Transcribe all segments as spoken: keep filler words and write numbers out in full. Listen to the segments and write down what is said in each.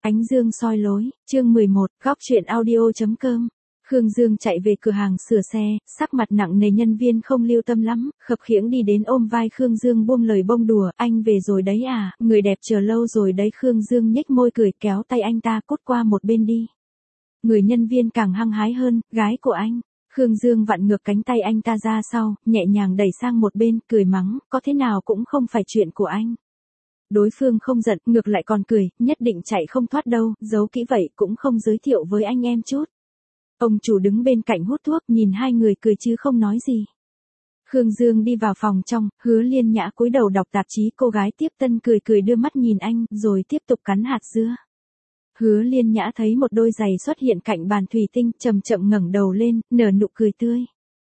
Ánh dương soi lối, chương mười một, góc truyện audio.com. Khương Dương chạy về cửa hàng sửa xe, sắc mặt nặng nề. Nhân viên không lưu tâm lắm, khập khiễng đi đến ôm vai Khương Dương buông lời bông đùa, anh về rồi đấy à, người đẹp chờ lâu rồi đấy. Khương Dương nhếch môi cười kéo tay anh ta cút qua một bên đi. Người nhân viên càng hăng hái hơn, gái của anh. Khương Dương vặn ngược cánh tay anh ta ra sau, nhẹ nhàng đẩy sang một bên, cười mắng, có thế nào cũng không phải chuyện của anh. Đối phương không giận, ngược lại còn cười, nhất định chạy không thoát đâu, giấu kỹ vậy cũng không giới thiệu với anh em chút. Ông chủ đứng bên cạnh hút thuốc, nhìn hai người cười chứ không nói gì. Khương Dương đi vào phòng trong, Hứa Liên Nhã cúi đầu đọc tạp chí. Cô gái tiếp tân cười cười đưa mắt nhìn anh, rồi tiếp tục cắn hạt dưa. Hứa Liên Nhã thấy một đôi giày xuất hiện cạnh bàn thủy tinh, chậm chậm ngẩng đầu lên, nở nụ cười tươi.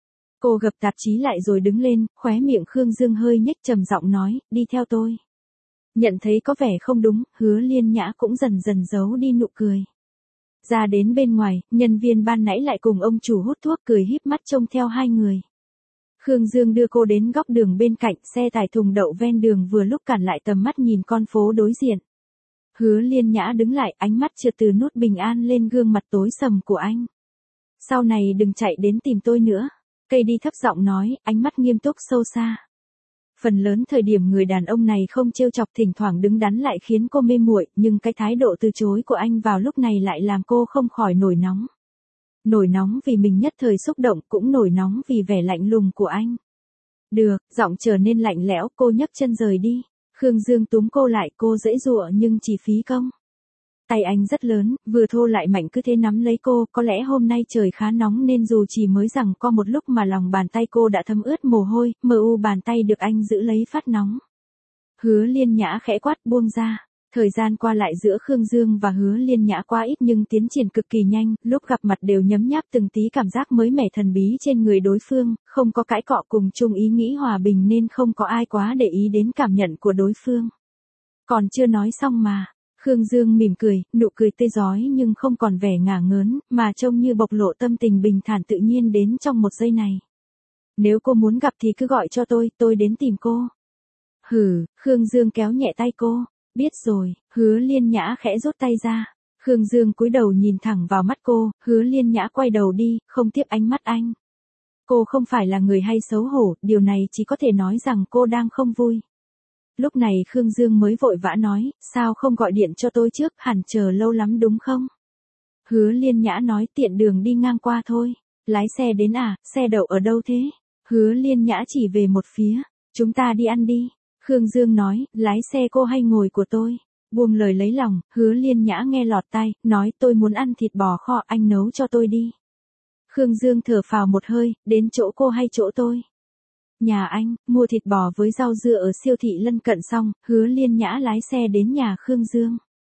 Cô gập tạp chí lại rồi đứng lên, khóe miệng Khương Dương hơi nhếch, trầm giọng nói, đi theo tôi. Nhận thấy có vẻ không đúng, Hứa Liên Nhã cũng dần dần giấu đi nụ cười. Ra đến bên ngoài, nhân viên ban nãy lại cùng ông chủ hút thuốc, cười híp mắt trông theo hai người. Khương Dương đưa cô đến góc đường bên cạnh, xe tải thùng đậu ven đường vừa lúc cản lại tầm mắt nhìn con phố đối diện. Hứa Liên Nhã đứng lại, ánh mắt trượt từ nút bình an lên gương mặt tối sầm của anh. Sau này đừng chạy đến tìm tôi nữa. Cây đi thấp giọng nói, ánh mắt nghiêm túc sâu xa. Phần lớn thời điểm người đàn ông này không trêu chọc, thỉnh thoảng đứng đắn lại khiến cô mê muội, nhưng cái thái độ từ chối của anh vào lúc này lại làm cô không khỏi nổi nóng. Nổi nóng vì mình nhất thời xúc động, cũng nổi nóng vì vẻ lạnh lùng của anh. Được, giọng trở nên lạnh lẽo, cô nhấc chân rời đi. Khương Dương túm cô lại, cô giãy giụa nhưng chỉ phí công. Tay anh rất lớn, vừa thô lại mạnh, cứ thế nắm lấy cô. Có lẽ hôm nay trời khá nóng nên dù chỉ mới giằng co một lúc mà lòng bàn tay cô đã thấm ướt mồ hôi, mờ u bàn tay được anh giữ lấy phát nóng. Hứa Liên Nhã khẽ quát, buông ra. Thời gian qua lại giữa Khương Dương và Hứa Liên Nhã quá ít nhưng tiến triển cực kỳ nhanh, lúc gặp mặt đều nhấm nháp từng tí cảm giác mới mẻ thần bí trên người đối phương, không có cãi cọ, cùng chung ý nghĩ hòa bình nên không có ai quá để ý đến cảm nhận của đối phương. Còn chưa nói xong mà. Khương Dương mỉm cười, nụ cười tươi rói nhưng không còn vẻ ngả ngớn, mà trông như bộc lộ tâm tình bình thản tự nhiên đến trong một giây này. Nếu cô muốn gặp thì cứ gọi cho tôi, tôi đến tìm cô. Hừ, Khương Dương kéo nhẹ tay cô. Biết rồi. Hứa Liên Nhã khẽ rút tay ra. Khương Dương cúi đầu nhìn thẳng vào mắt cô, Hứa Liên Nhã quay đầu đi, không tiếp ánh mắt anh. Cô không phải là người hay xấu hổ, điều này chỉ có thể nói rằng cô đang không vui. Lúc này Khương Dương mới vội vã nói, sao không gọi điện cho tôi trước, hẳn chờ lâu lắm đúng không? Hứa Liên Nhã nói, tiện đường đi ngang qua thôi. Lái xe đến à, xe đậu ở đâu thế? Hứa Liên Nhã chỉ về một phía, chúng ta đi ăn đi. Khương Dương nói, lái xe cô hay ngồi của tôi? Buông lời lấy lòng, Hứa Liên Nhã nghe lọt tai, nói tôi muốn ăn thịt bò kho, anh nấu cho tôi đi. Khương Dương thở phào một hơi, đến chỗ cô hay chỗ tôi? Nhà anh. Mua thịt bò với rau dưa ở siêu thị lân cận xong, Hứa Liên Nhã lái xe đến nhà Khương Dương.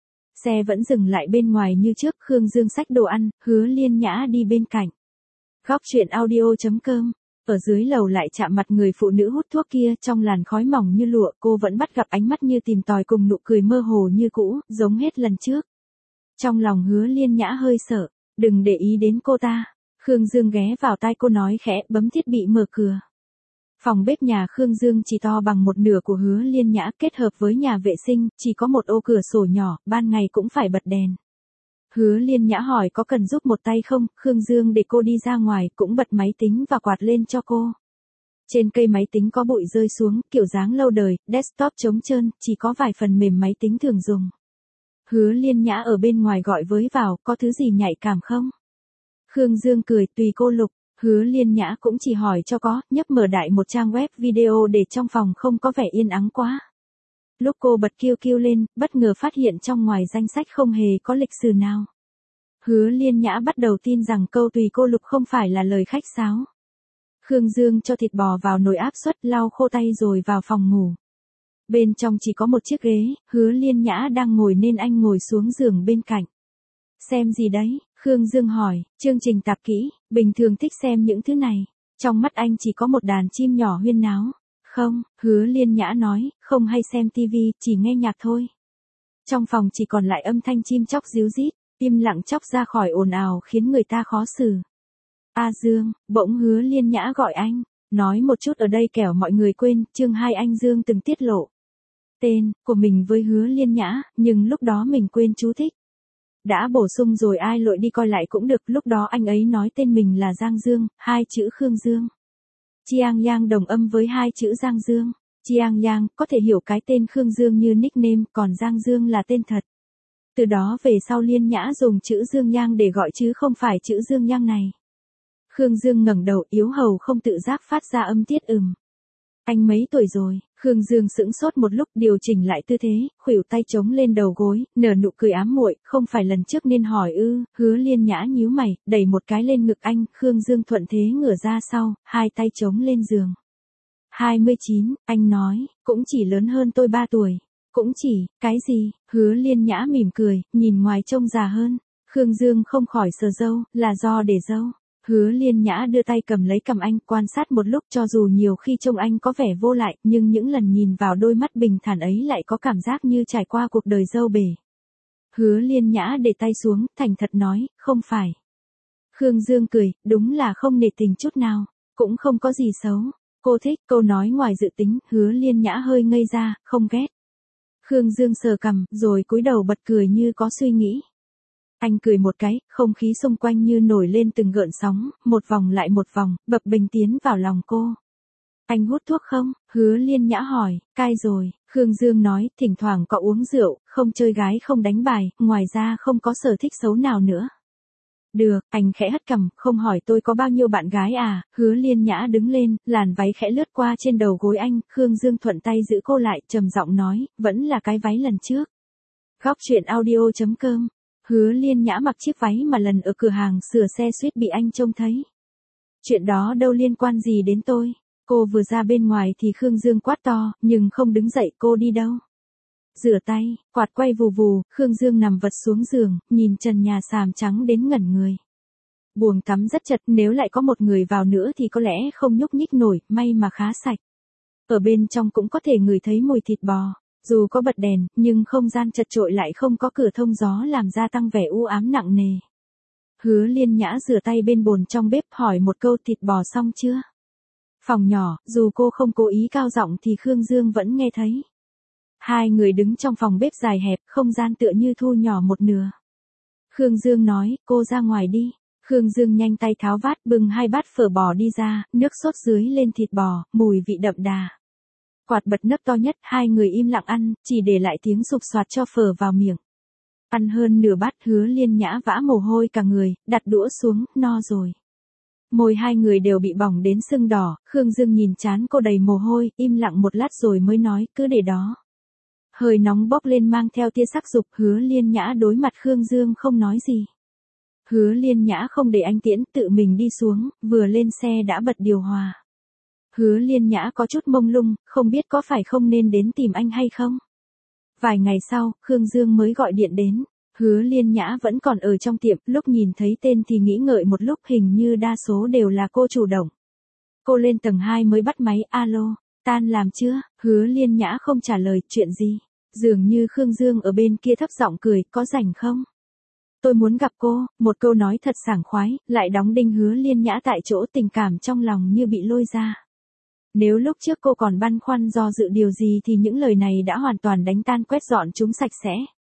Xe vẫn dừng lại bên ngoài như trước, Khương Dương xách đồ ăn, Hứa Liên Nhã đi bên cạnh. Góc truyện audio.com. Ở dưới lầu lại chạm mặt người phụ nữ hút thuốc kia, trong làn khói mỏng như lụa, cô vẫn bắt gặp ánh mắt như tìm tòi cùng nụ cười mơ hồ như cũ, giống hết lần trước. Trong lòng Hứa Liên Nhã hơi sợ, đừng để ý đến cô ta. Khương Dương ghé vào tai cô nói khẽ, bấm thiết bị mở cửa. Phòng bếp nhà Khương Dương chỉ to bằng một nửa của Hứa Liên Nhã, kết hợp với nhà vệ sinh, chỉ có một ô cửa sổ nhỏ, ban ngày cũng phải bật đèn. Hứa Liên Nhã hỏi có cần giúp một tay không, Khương Dương để cô đi ra ngoài, cũng bật máy tính và quạt lên cho cô. Trên cây máy tính có bụi rơi xuống, kiểu dáng lâu đời, desktop trống trơn, chỉ có vài phần mềm máy tính thường dùng. Hứa Liên Nhã ở bên ngoài gọi với vào, có thứ gì nhạy cảm không? Khương Dương cười, tùy cô lục. Hứa Liên Nhã cũng chỉ hỏi cho có, nhấp mở đại một trang web video để trong phòng không có vẻ yên ắng quá. Lúc cô bật kêu kêu lên, bất ngờ phát hiện trong ngoài danh sách không hề có lịch sử nào. Hứa Liên Nhã bắt đầu tin rằng câu tùy cô lục không phải là lời khách sáo. Khương Dương cho thịt bò vào nồi áp suất, lau khô tay rồi vào phòng ngủ. Bên trong chỉ có một chiếc ghế, Hứa Liên Nhã đang ngồi nên anh ngồi xuống giường bên cạnh. Xem gì đấy? Khương Dương hỏi, chương trình tạp kỹ, bình thường thích xem những thứ này. Trong mắt anh chỉ có một đàn chim nhỏ huyên náo. Không, Hứa Liên Nhã nói, không hay xem tivi, chỉ nghe nhạc thôi. Trong phòng chỉ còn lại âm thanh chim chóc ríu rít, im lặng chóc ra khỏi ồn ào khiến người ta khó xử. A Dương, bỗng Hứa Liên Nhã gọi anh, nói một chút ở đây kẻo mọi người quên, chương hai anh Dương từng tiết lộ tên của mình với Hứa Liên Nhã, nhưng lúc đó mình quên chú thích. Đã bổ sung rồi ai lội đi coi lại cũng được, lúc đó anh ấy nói tên mình là Giang Dương, hai chữ Khương Dương. Chiang Yang đồng âm với hai chữ Giang Dương. Chiang Yang có thể hiểu cái tên Khương Dương như nickname, còn Giang Dương là tên thật. Từ đó về sau Liên Nhã dùng chữ Dương Yang để gọi chứ không phải chữ Dương Yang này. Khương Dương ngẩng đầu, yếu hầu không tự giác phát ra âm tiết ừm. Anh mấy tuổi rồi? Khương Dương sững sốt một lúc, điều chỉnh lại tư thế, khuỷu tay chống lên đầu gối, nở nụ cười ám muội, không phải lần trước nên hỏi ư? Hứa Liên Nhã nhíu mày, đẩy một cái lên ngực anh, Khương Dương thuận thế ngửa ra sau, hai tay chống lên giường. hai mươi chín, anh nói, cũng chỉ lớn hơn tôi ba tuổi. Cũng chỉ, cái gì? Hứa Liên Nhã mỉm cười, nhìn ngoài trông già hơn. Khương Dương không khỏi sờ râu, là do để râu. Hứa Liên Nhã đưa tay cầm lấy cằm anh, quan sát một lúc, cho dù nhiều khi trông anh có vẻ vô lại, nhưng những lần nhìn vào đôi mắt bình thản ấy lại có cảm giác như trải qua cuộc đời dâu bể. Hứa Liên Nhã để tay xuống, thành thật nói, không phải. Khương Dương cười, đúng là không nể tình chút nào, cũng không có gì xấu. Cô thích, câu nói ngoài dự tính, Hứa Liên Nhã hơi ngây ra, không ghét. Khương Dương sờ cằm, rồi cúi đầu bật cười như có suy nghĩ. Anh cười một cái, không khí xung quanh như nổi lên từng gợn sóng, một vòng lại một vòng, bập bềnh tiến vào lòng cô. Anh hút thuốc không? Hứa Liên Nhã hỏi, cai rồi. Khương Dương nói, thỉnh thoảng có uống rượu, không chơi gái không đánh bài, ngoài ra không có sở thích xấu nào nữa. Được, anh khẽ hất cằm, không hỏi tôi có bao nhiêu bạn gái à? Hứa Liên Nhã đứng lên, làn váy khẽ lướt qua trên đầu gối anh, Khương Dương thuận tay giữ cô lại, trầm giọng nói, vẫn là cái váy lần trước. Góc truyện audio chấm com. Hứa Liên Nhã mặc chiếc váy mà lần ở cửa hàng sửa xe suýt bị anh trông thấy. Chuyện đó đâu liên quan gì đến tôi. Cô vừa ra bên ngoài thì Khương Dương quát to, nhưng không đứng dậy, cô đi đâu? Rửa tay, quạt quay vù vù, Khương Dương nằm vật xuống giường, nhìn trần nhà xàm trắng đến ngẩn người. Buồng tắm rất chật, nếu lại có một người vào nữa thì có lẽ không nhúc nhích nổi, may mà khá sạch. Ở bên trong cũng có thể ngửi thấy mùi thịt bò. Dù có bật đèn, nhưng không gian chật chội lại không có cửa thông gió làm gia tăng vẻ u ám nặng nề. Hứa Liên Nhã rửa tay bên bồn trong bếp hỏi một câu, thịt bò xong chưa? Phòng nhỏ, dù cô không cố ý cao giọng thì Khương Dương vẫn nghe thấy. Hai người đứng trong phòng bếp dài hẹp, không gian tựa như thu nhỏ một nửa. Khương Dương nói, cô ra ngoài đi. Khương Dương nhanh tay tháo vát, bưng hai bát phở bò đi ra, nước sốt dưới lên thịt bò, mùi vị đậm đà. Quạt bật nấc to nhất, hai người im lặng ăn, chỉ để lại tiếng sụp soạt cho phở vào miệng. Ăn hơn nửa bát, Hứa Liên Nhã vã mồ hôi cả người, đặt đũa xuống, no rồi. Môi hai người đều bị bỏng đến sưng đỏ, Khương Dương nhìn trán cô đầy mồ hôi, im lặng một lát rồi mới nói, cứ để đó. Hơi nóng bốc lên mang theo tia sắc dục, Hứa Liên Nhã đối mặt Khương Dương không nói gì. Hứa Liên Nhã không để anh tiễn, tự mình đi xuống, vừa lên xe đã bật điều hòa. Hứa Liên Nhã có chút mông lung, không biết có phải không nên đến tìm anh hay không. Vài ngày sau, Khương Dương mới gọi điện đến. Hứa Liên Nhã vẫn còn ở trong tiệm, lúc nhìn thấy tên thì nghĩ ngợi một lúc, hình như đa số đều là cô chủ động. Cô lên tầng hai mới bắt máy, alo, tan làm chưa? Hứa Liên Nhã không trả lời, chuyện gì? Dường như Khương Dương ở bên kia thấp giọng cười, có rảnh không? Tôi muốn gặp cô, một câu nói thật sảng khoái, lại đóng đinh Hứa Liên Nhã tại chỗ, tình cảm trong lòng như bị lôi ra. Nếu lúc trước cô còn băn khoăn do dự điều gì thì những lời này đã hoàn toàn đánh tan quét dọn chúng sạch sẽ.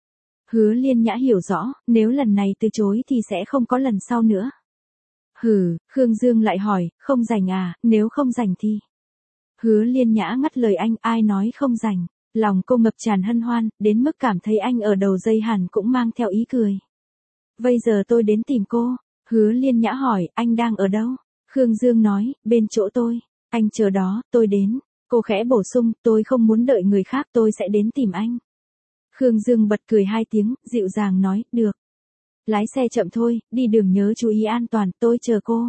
Hứa Liên Nhã hiểu rõ, nếu lần này từ chối thì sẽ không có lần sau nữa. Hừ, Khương Dương lại hỏi, không rảnh à, nếu không rảnh thì. Hứa Liên Nhã ngắt lời anh, ai nói không rảnh. Lòng cô ngập tràn hân hoan, đến mức cảm thấy anh ở đầu dây hẳn cũng mang theo ý cười. Bây giờ tôi đến tìm cô. Hứa Liên Nhã hỏi, anh đang ở đâu? Khương Dương nói, bên chỗ tôi. Anh chờ đó, tôi đến. Cô khẽ bổ sung, tôi không muốn đợi người khác, tôi sẽ đến tìm anh. Khương Dương bật cười hai tiếng, dịu dàng nói, được. Lái xe chậm thôi, đi đường nhớ chú ý an toàn, tôi chờ cô.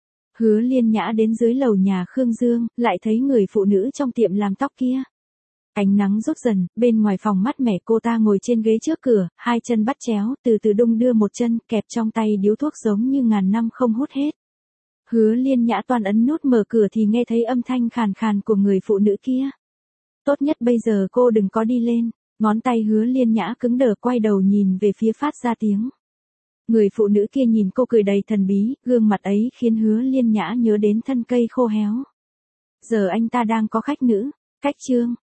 Hứa Liên Nhã đến dưới lầu nhà Khương Dương, lại thấy người phụ nữ trong tiệm làm tóc kia. Ánh nắng rút dần, bên ngoài phòng mát mẻ, cô ta ngồi trên ghế trước cửa, hai chân bắt chéo, từ từ đung đưa một chân, kẹp trong tay điếu thuốc giống như ngàn năm không hút hết. Hứa Liên Nhã toàn ấn nút mở cửa thì nghe thấy âm thanh khàn khàn của người phụ nữ kia. Tốt nhất bây giờ cô đừng có đi lên. Ngón tay Hứa Liên Nhã cứng đờ, quay đầu nhìn về phía phát ra tiếng. Người phụ nữ kia nhìn cô cười đầy thần bí, gương mặt ấy khiến Hứa Liên Nhã nhớ đến thân cây khô héo. Giờ anh ta đang có khách nữ. Cách chương.